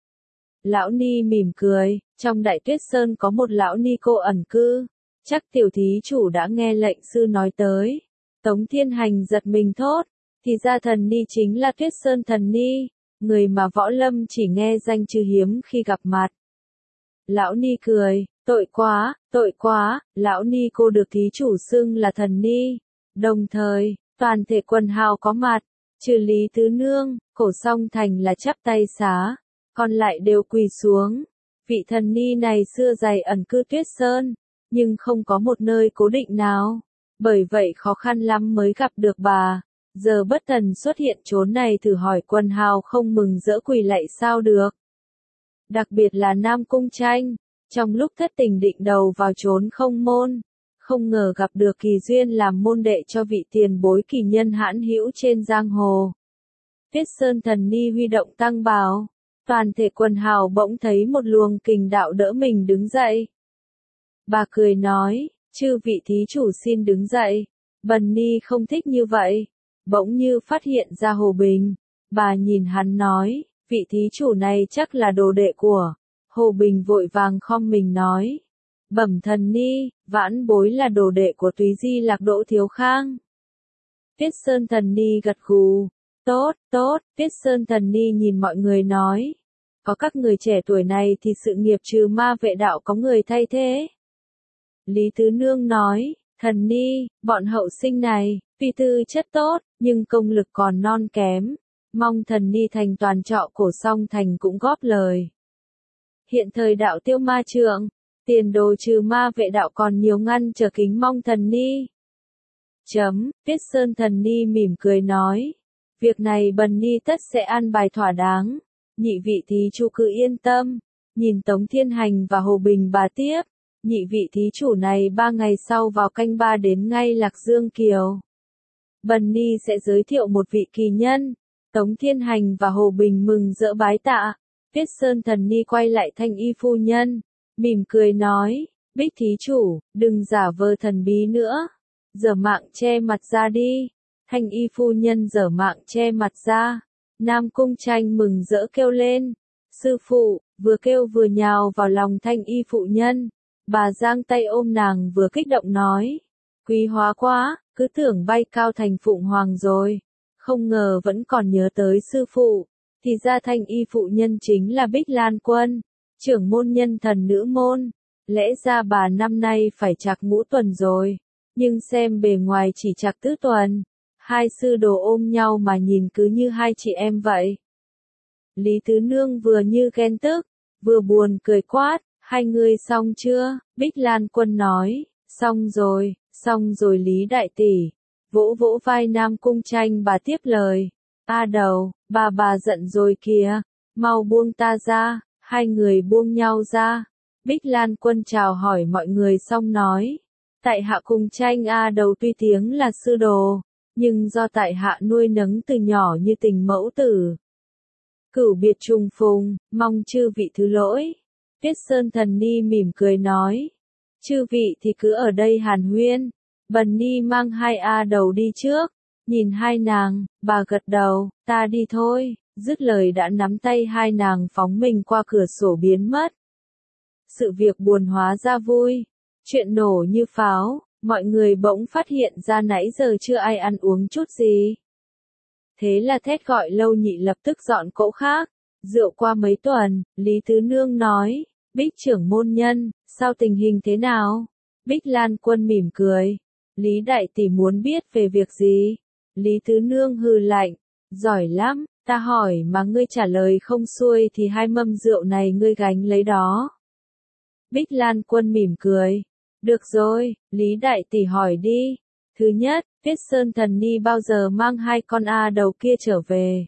Lão Ni mỉm cười, trong Đại Tuyết Sơn có một lão ni cô ẩn cư, chắc tiểu thí chủ đã nghe lệnh sư nói tới. Tống Thiên Hành giật mình thốt, thì ra thần ni chính là Tuyết Sơn thần ni, người mà võ lâm chỉ nghe danh chứ hiếm khi gặp mặt. Lão Ni cười, tội quá, tội quá, Lão Ni cô được thí chủ xưng là thần ni. Đồng thời, toàn thể quần hào có mặt, trừ Lý Tứ Nương, Cổ Song Thành là chắp tay xá, còn lại đều quỳ xuống. Vị thần ni này xưa dày ẩn cư Tuyết Sơn, nhưng không có một nơi cố định nào, bởi vậy khó khăn lắm mới gặp được bà. Giờ bất thần xuất hiện chốn này thử hỏi quần hào không mừng rỡ quỳ lạy sao được. Đặc biệt là Nam Cung Tranh, trong lúc thất tình định đầu vào chốn không môn, không ngờ gặp được kỳ duyên làm môn đệ cho vị tiền bối kỳ nhân hãn hữu trên giang hồ. Tuyết Sơn thần ni huy động tăng bào, toàn thể quần hào bỗng thấy một luồng kình đạo đỡ mình đứng dậy. Bà cười nói, chư vị thí chủ xin đứng dậy, Bần ni không thích như vậy. Bỗng như phát hiện ra Hồ Bình, bà nhìn hắn nói, vị thí chủ này chắc là đồ đệ của. Hồ Bình vội vàng khom mình nói, bẩm thần ni, vãn bối là đồ đệ của Túy Di Lạc Đỗ Thiếu Khang. Tuyết Sơn thần ni gật gù, tốt, tốt. Tuyết Sơn thần ni nhìn mọi người nói, có các người trẻ tuổi này thì sự nghiệp trừ ma vệ đạo có người thay thế. Lý Tứ Nương nói, thần ni, bọn hậu sinh này, tuy tư chất tốt, nhưng công lực còn non kém, mong thần ni thành toàn trọ Cổ Song Thành cũng góp lời. Hiện thời đạo tiêu ma trượng, tiền đồ trừ ma vệ đạo còn nhiều ngăn trở, kính mong thần ni. Chấm, Tuyết Sơn thần ni mỉm cười nói, việc này Bần ni tất sẽ an bài thỏa đáng, nhị vị thí chủ cứ yên tâm. Nhìn Tống Thiên Hành và Hồ Bình bà tiếp, nhị vị thí chủ này ba ngày sau vào canh ba đến ngay Lạc Dương Kiều. Bần ni sẽ giới thiệu một vị kỳ nhân. Tống Thiên Hành và Hồ Bình mừng rỡ bái tạ. Tuyết Sơn thần ni quay lại Thanh Y phu nhân, mỉm cười nói, Bích thí chủ, đừng giả vờ thần bí nữa. Giở mạng che mặt ra đi. Thanh y phu nhân giở mạng che mặt ra. Nam Cung Tranh mừng rỡ kêu lên. Sư phụ, vừa kêu vừa nhào vào lòng thanh y phụ nhân. Bà giang tay ôm nàng vừa kích động nói. Quý hóa quá, cứ tưởng bay cao thành phụng hoàng rồi. Không ngờ vẫn còn nhớ tới sư phụ. Thì ra thanh y phụ nhân chính là Bích Lan Quân, trưởng môn nhân thần nữ môn. Lẽ ra bà năm nay phải trạc ngũ tuần rồi. Nhưng xem bề ngoài chỉ trạc tứ tuần. Hai sư đồ ôm nhau mà nhìn cứ như hai chị em vậy. Lý Tứ Nương vừa như ghen tức, vừa buồn cười quát, hai người xong chưa? Bích Lan Quân nói, xong rồi, xong rồi Lý Đại Tỷ. Vỗ vỗ vai Nam Cung Tranh bà tiếp lời, a đầu, bà bà giận rồi kìa, mau buông ta ra, hai người buông nhau ra. Bích Lan Quân chào hỏi mọi người xong nói, tại hạ cùng Tranh a đầu tuy tiếng là sư đồ, nhưng do tại hạ nuôi nấng từ nhỏ như tình mẫu tử. Cửu biệt trùng phùng, mong chư vị thứ lỗi. Tuyết Sơn Thần Ni mỉm cười nói, chư vị thì cứ ở đây hàn huyên. Bần Ni mang hai a đầu đi trước. Nhìn hai nàng, bà gật đầu, ta đi thôi. Dứt lời đã nắm tay hai nàng phóng mình qua cửa sổ biến mất. Sự việc buồn hóa ra vui. Chuyện nổ như pháo, mọi người bỗng phát hiện ra nãy giờ chưa ai ăn uống chút gì. Thế là thét gọi Lâu Nhị lập tức dọn cỗ khác. Rượu qua mấy tuần, Lý Tứ Nương nói, Bích trưởng môn nhân, sao tình hình thế nào? Bích Lan Quân mỉm cười. Lý Đại Tỷ muốn biết về việc gì? Lý Tứ Nương hừ lạnh, giỏi lắm, ta hỏi mà ngươi trả lời không xuôi thì hai mâm rượu này ngươi gánh lấy đó. Bích Lan Quân mỉm cười. Được rồi, Lý Đại Tỷ hỏi đi. Thứ nhất, Tuyết Sơn Thần Ni bao giờ mang hai con a đầu kia trở về?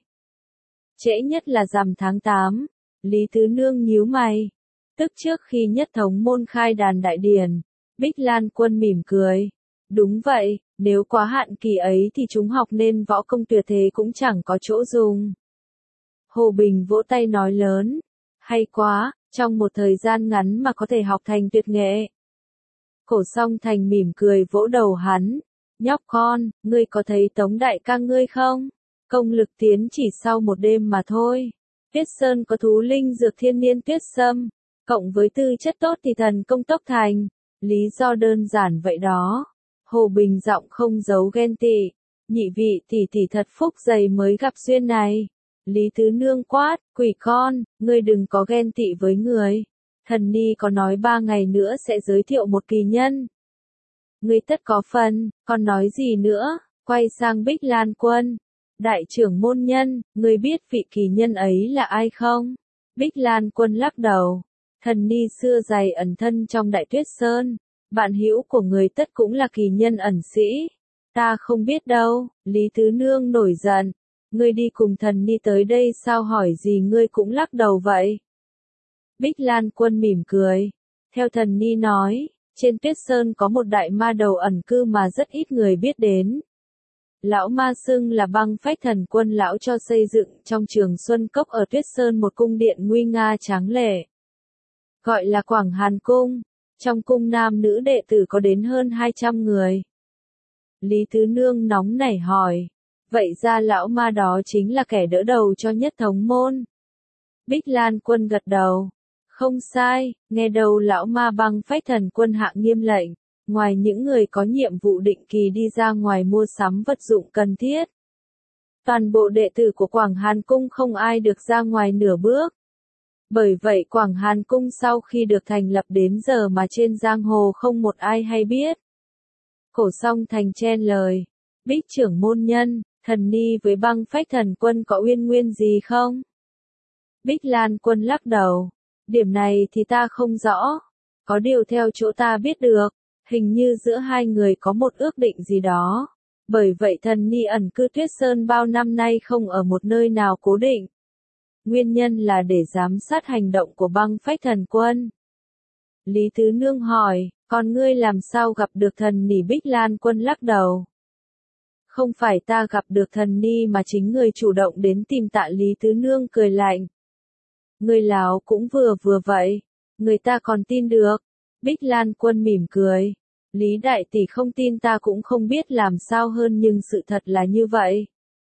Trễ nhất là rằm tháng tám. Lý Tứ Nương nhíu mày. Tức trước khi nhất thống môn khai đàn đại điển. Bích Lan Quân mỉm cười. Đúng vậy, nếu quá hạn kỳ ấy thì chúng học nên võ công tuyệt thế cũng chẳng có chỗ dùng. Hồ Bình vỗ tay nói lớn. Hay quá, trong một thời gian ngắn mà có thể học thành tuyệt nghệ. Cổ Song Thành mỉm cười vỗ đầu hắn. Nhóc con, ngươi có thấy Tống đại ca ngươi không? Công lực tiến chỉ sau một đêm mà thôi. Tuyết Sơn có thú linh dược thiên niên tuyết sâm. Cộng với tư chất tốt thì thần công tốc thành. Lý do đơn giản vậy đó. Hồ Bình giọng không giấu ghen tị. Nhị vị tỷ tỷ thật phúc dày mới gặp duyên này. Lý Tứ Nương quát, quỷ con, ngươi đừng có ghen tị với người. Thần Ni có nói ba ngày nữa sẽ giới thiệu một kỳ nhân. Ngươi tất có phần, còn nói gì nữa? Quay sang Bích Lan Quân. Đại trưởng môn nhân, ngươi biết vị kỳ nhân ấy là ai không? Bích Lan Quân lắc đầu. Thần Ni xưa dày ẩn thân trong Đại Tuyết Sơn. Bạn hữu của người tất cũng là kỳ nhân ẩn sĩ. Ta không biết đâu. Lý Tứ Nương nổi giận. Ngươi đi cùng thần Ni tới đây sao hỏi gì ngươi cũng lắc đầu vậy? Bích Lan Quân mỉm cười. Theo thần Ni nói, trên Tuyết Sơn có một đại ma đầu ẩn cư mà rất ít người biết đến. Lão ma xưng là Băng Phách Thần Quân, lão cho xây dựng trong Trường Xuân Cốc ở Tuyết Sơn một cung điện nguy nga tráng lệ. Gọi là Quảng Hàn Cung. Trong cung nam nữ đệ tử có đến hơn hai trăm người. Lý Tứ Nương nóng nảy hỏi. Vậy ra lão ma đó chính là kẻ đỡ đầu cho nhất thống môn. Bích Lan Quân gật đầu. Không sai, nghe đầu lão ma Băng Phách Thần Quân hạ nghiêm lệnh. Ngoài những người có nhiệm vụ định kỳ đi ra ngoài mua sắm vật dụng cần thiết. Toàn bộ đệ tử của Quảng Hàn Cung không ai được ra ngoài nửa bước. Bởi vậy Quảng Hàn Cung sau khi được thành lập đến giờ mà trên giang hồ không một ai hay biết. Cổ Song Thành chen lời. Bích trưởng môn nhân, thần Ni với Băng Phách Thần Quân có uyên nguyên gì không? Bích Lan Quân lắc đầu. Điểm này thì ta không rõ. Có điều theo chỗ ta biết được, hình như giữa hai người có một ước định gì đó. Bởi vậy thần Ni ẩn cư Tuyết Sơn bao năm nay không ở một nơi nào cố định. Nguyên nhân là để giám sát hành động của Băng Phách Thần Quân. Lý Tứ Nương hỏi, còn ngươi làm sao gặp được thần Ni? Bích Lan Quân lắc đầu. Không phải ta gặp được thần Ni mà chính người chủ động đến tìm tạ. Lý Tứ Nương cười lạnh. Người láo cũng vừa vừa vậy. Người ta còn tin được. Bích Lan Quân mỉm cười. Lý đại tỷ không tin ta cũng không biết làm sao hơn nhưng sự thật là như vậy.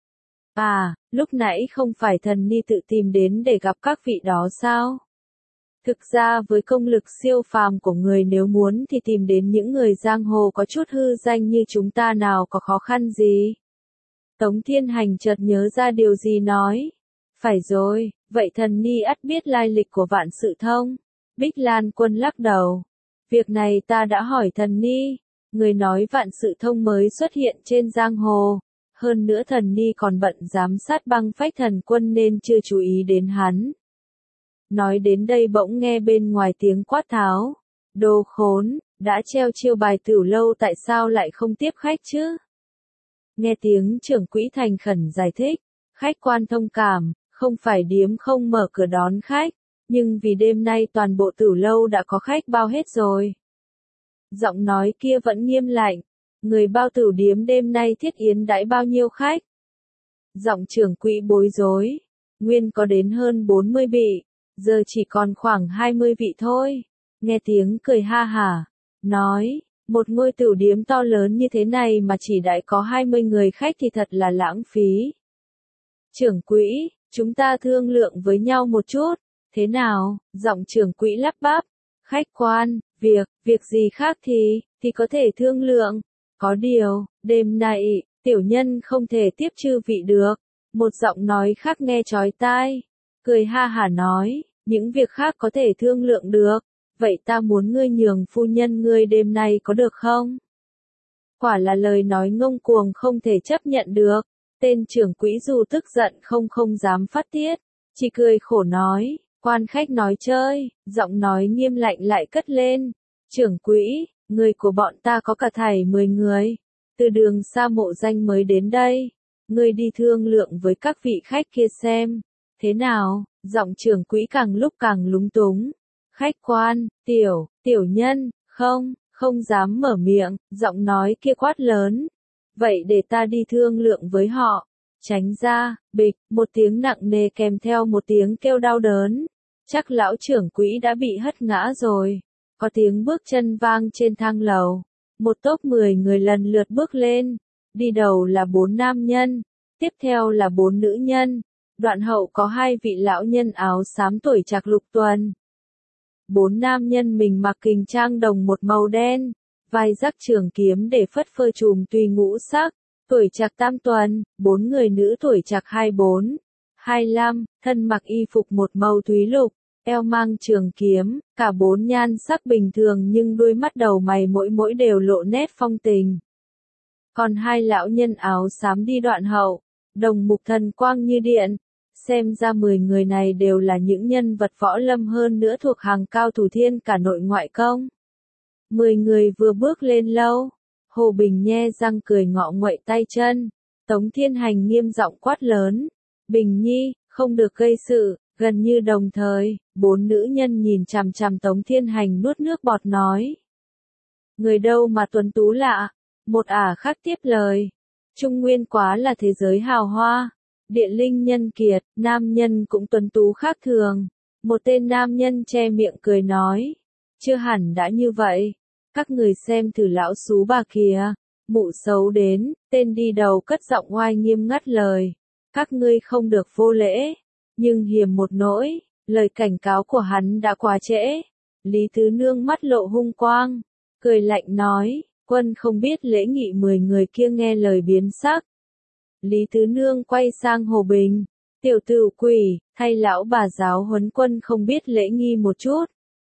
À, lúc nãy không phải thần ni tự tìm đến để gặp các vị đó sao? Thực ra với công lực siêu phàm của người nếu muốn thì tìm đến những người giang hồ có chút hư danh như chúng ta nào có khó khăn gì. Tống Thiên Hành chợt nhớ ra điều gì nói. Phải rồi, vậy thần ni ắt biết lai lịch của Vạn Sự Thông. Bích Lan Quân lắc đầu. Việc này ta đã hỏi thần ni. Người nói Vạn Sự Thông mới xuất hiện trên giang hồ. Hơn nữa thần ni còn bận giám sát Băng Phách Thần Quân nên chưa chú ý đến hắn. Nói đến đây bỗng nghe bên ngoài tiếng quát tháo. Đồ khốn, đã treo chiêu bài Tửu Lâu tại sao lại không tiếp khách chứ? Nghe tiếng trưởng quỹ thành khẩn giải thích. Khách quan thông cảm, không phải điếm không mở cửa đón khách, nhưng vì đêm nay toàn bộ Tửu Lâu đã có khách bao hết rồi. Giọng nói kia vẫn nghiêm lạnh. Người bao tử điếm đêm nay thiết yến đãi bao nhiêu khách? Giọng trưởng quỹ bối rối. Nguyên có đến hơn bốn mươi vị, giờ chỉ còn khoảng hai mươi vị thôi. Nghe tiếng cười ha hả. Nói, một ngôi tửu điếm to lớn như thế này mà chỉ đãi có hai mươi người khách thì thật là lãng phí. Trưởng quỹ, chúng ta thương lượng với nhau một chút. Thế nào? Giọng trưởng quỹ lắp bắp. Khách quan, việc, việc gì khác thì, thì có thể thương lượng. Có điều, đêm nay, tiểu nhân không thể tiếp chư vị được. Một giọng nói khác nghe chói tai. Cười ha hả nói, những việc khác có thể thương lượng được. Vậy ta muốn ngươi nhường phu nhân ngươi đêm nay có được không? Quả là lời nói ngông cuồng không thể chấp nhận được. Tên trưởng quỹ dù tức giận không không dám phát tiết. Chỉ cười khổ nói, quan khách nói chơi, giọng nói nghiêm lạnh lại cất lên. Trưởng quỹ, người của bọn ta có cả thảy mười người. Từ đường xa mộ danh mới đến đây. Ngươi đi thương lượng với các vị khách kia xem. Thế nào? Giọng trưởng quỹ càng lúc càng lúng túng. Khách quan, tiểu, tiểu nhân, không, không dám mở miệng, giọng nói kia quát lớn. Vậy để ta đi thương lượng với họ. Tránh ra, bịch, một tiếng nặng nề kèm theo một tiếng kêu đau đớn. Chắc lão trưởng quỹ đã bị hất ngã rồi. Có tiếng bước chân vang trên thang lầu. Một tốp mười người lần lượt bước lên. Đi đầu là bốn nam nhân. Tiếp theo là bốn nữ nhân. Đoạn hậu có hai vị lão nhân áo xám tuổi trạc lục tuần. Bốn nam nhân mình mặc kình trang đồng một màu đen. Vai rắc trường kiếm để phất phơ chùm tùy ngũ sắc. Tuổi trạc tam tuần. Bốn người nữ tuổi trạc hai bốn, hai lăm, thân mặc y phục một màu thúy lục. Eo mang trường kiếm, cả bốn nhan sắc bình thường nhưng đôi mắt đầu mày mỗi mỗi đều lộ nét phong tình. Còn hai lão nhân áo xám đi đoạn hậu, đồng mục thần quang như điện. Xem ra mười người này đều là những nhân vật võ lâm hơn nữa thuộc hàng cao thủ thiên cả nội ngoại công. Mười người vừa bước lên lâu, Hồ Bình nhe răng cười ngọ nguậy tay chân. Tống Thiên Hành nghiêm giọng quát lớn. Bình Nhi, không được gây sự. Gần như đồng thời, bốn nữ nhân nhìn chằm chằm Tống Thiên Hành nuốt nước bọt nói. Người đâu mà tuấn tú lạ. Một ả khác tiếp lời. Trung Nguyên quá là thế giới hào hoa. Điện linh nhân kiệt, nam nhân cũng tuấn tú khác thường. Một tên nam nhân che miệng cười nói. Chưa hẳn đã như vậy. Các người xem thử lão xú bà kìa. Mụ xấu đến, tên đi đầu cất giọng oai nghiêm ngắt lời. Các ngươi không được vô lễ. Nhưng hiềm một nỗi, lời cảnh cáo của hắn đã quá trễ. Lý Tứ Nương mắt lộ hung quang. Cười lạnh nói, quân không biết lễ nghị mười người kia nghe lời biến sắc. Lý Tứ Nương quay sang Hồ Bình. Tiểu tử quỷ, thay lão bà giáo huấn quân không biết lễ nghi một chút.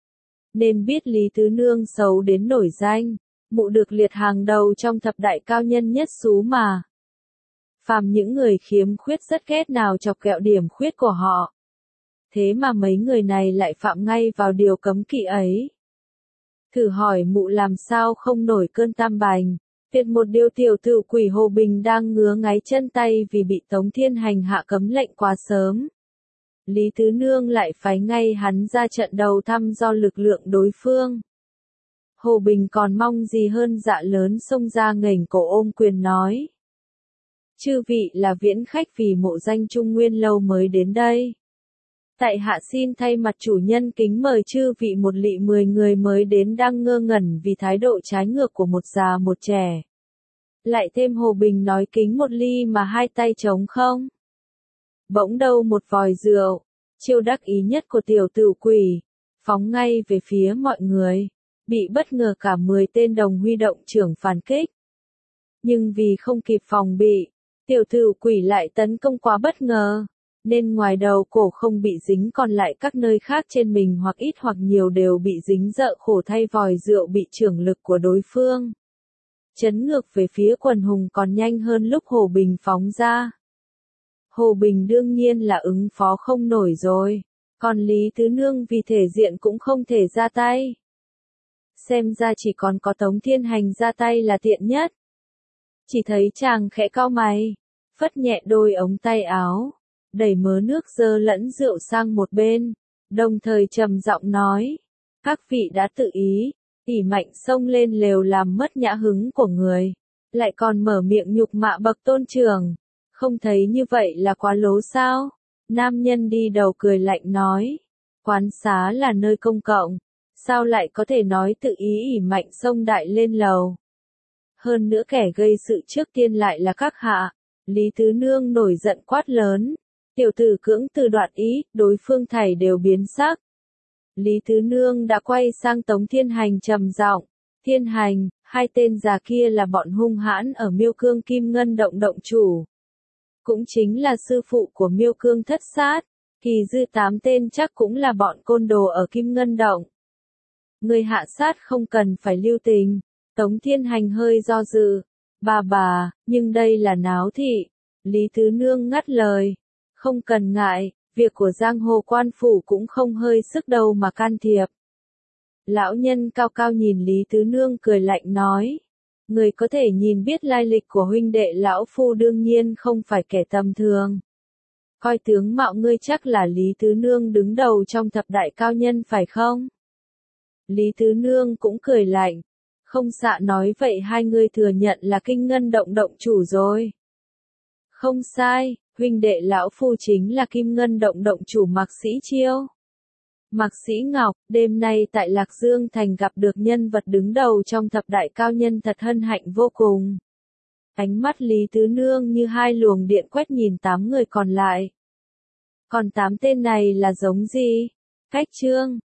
Nên biết Lý Tứ Nương xấu đến nổi danh. Mụ được liệt hàng đầu trong thập đại cao nhân nhất xú mà. Phàm những người khiếm khuyết rất ghét nào chọc ghẹo điểm khuyết của họ. Thế mà mấy người này lại phạm ngay vào điều cấm kỵ ấy. Thử hỏi mụ làm sao không nổi cơn tam bành. Tuyệt một điều tiểu tử quỷ Hồ Bình đang ngứa ngáy chân tay vì bị Tống Thiên Hành hạ cấm lệnh quá sớm. Lý Tứ Nương lại phái ngay hắn ra trận đầu thăm do lực lượng đối phương. Hồ Bình còn mong gì hơn dạ lớn xông ra nghênh cổ ôm quyền nói. Chư vị là viễn khách vì mộ danh Trung Nguyên lâu mới đến đây. Tại hạ xin thay mặt chủ nhân kính mời chư vị một lị mười người mới đến đang ngơ ngẩn vì thái độ trái ngược của một già một trẻ. Lại thêm Hồ Bình nói kính một ly mà hai tay trống không. Bỗng đâu một vòi rượu, chiêu đắc ý nhất của tiểu tử quỷ, phóng ngay về phía mọi người, bị bất ngờ cả mười tên đồng huy động trưởng phản kích. Nhưng vì không kịp phòng bị, tiểu tử quỷ lại tấn công quá bất ngờ, nên ngoài đầu cổ không bị dính còn lại các nơi khác trên mình hoặc ít hoặc nhiều đều bị dính rợ khổ thay vòi rượu bị trưởng lực của đối phương. Chấn ngược về phía quần hùng còn nhanh hơn lúc Hồ Bình phóng ra. Hồ Bình đương nhiên là ứng phó không nổi rồi, còn Lý Tứ Nương vì thể diện cũng không thể ra tay. Xem ra chỉ còn có Tống Thiên Hành ra tay là tiện nhất. Chỉ thấy chàng khẽ cau mày, phất nhẹ đôi ống tay áo, đẩy mớ nước dơ lẫn rượu sang một bên, đồng thời trầm giọng nói, các vị đã tự ý, ỉ mạnh xông lên lều làm mất nhã hứng của người, lại còn mở miệng nhục mạ bậc tôn trưởng, không thấy như vậy là quá lố sao? Nam nhân đi đầu cười lạnh nói, quán xá là nơi công cộng, sao lại có thể nói tự ý ỉ mạnh xông đại lên lầu? Hơn nữa kẻ gây sự trước tiên lại là các hạ. Lý Tứ Nương nổi giận quát lớn, tiểu tử cưỡng từ đoạt ý, đối phương thảy đều biến sắc. Lý Tứ Nương đã quay sang Tống Thiên Hành trầm giọng, Thiên Hành, hai tên già kia là bọn hung hãn ở Miêu Cương Kim Ngân Động động chủ. Cũng chính là sư phụ của Miêu Cương Thất Sát, kỳ dư tám tên chắc cũng là bọn côn đồ ở Kim Ngân Động. Người hạ sát không cần phải lưu tình. Tống Thiên Hành hơi do dự, bà bà, nhưng đây là náo thị. Lý Tứ Nương ngắt lời, không cần ngại, việc của giang hồ quan phủ cũng không hơi sức đâu mà can thiệp. Lão nhân cao cao nhìn Lý Tứ Nương cười lạnh nói, người có thể nhìn biết lai lịch của huynh đệ lão phu đương nhiên không phải kẻ tầm thường. Coi tướng mạo ngươi chắc là Lý Tứ Nương đứng đầu trong thập đại cao nhân phải không? Lý Tứ Nương cũng cười lạnh, không xạ nói vậy hai người thừa nhận là Kinh Ngân Động động chủ rồi. Không sai, huynh đệ lão phu chính là Kim Ngân Động động chủ Mạc Sĩ Chiêu. Mạc Sĩ Ngọc, đêm nay tại Lạc Dương Thành gặp được nhân vật đứng đầu trong thập đại cao nhân thật hân hạnh vô cùng. Ánh mắt Lý Tứ Nương như hai luồng điện quét nhìn tám người còn lại. Còn tám tên này là giống gì? Cách Trương,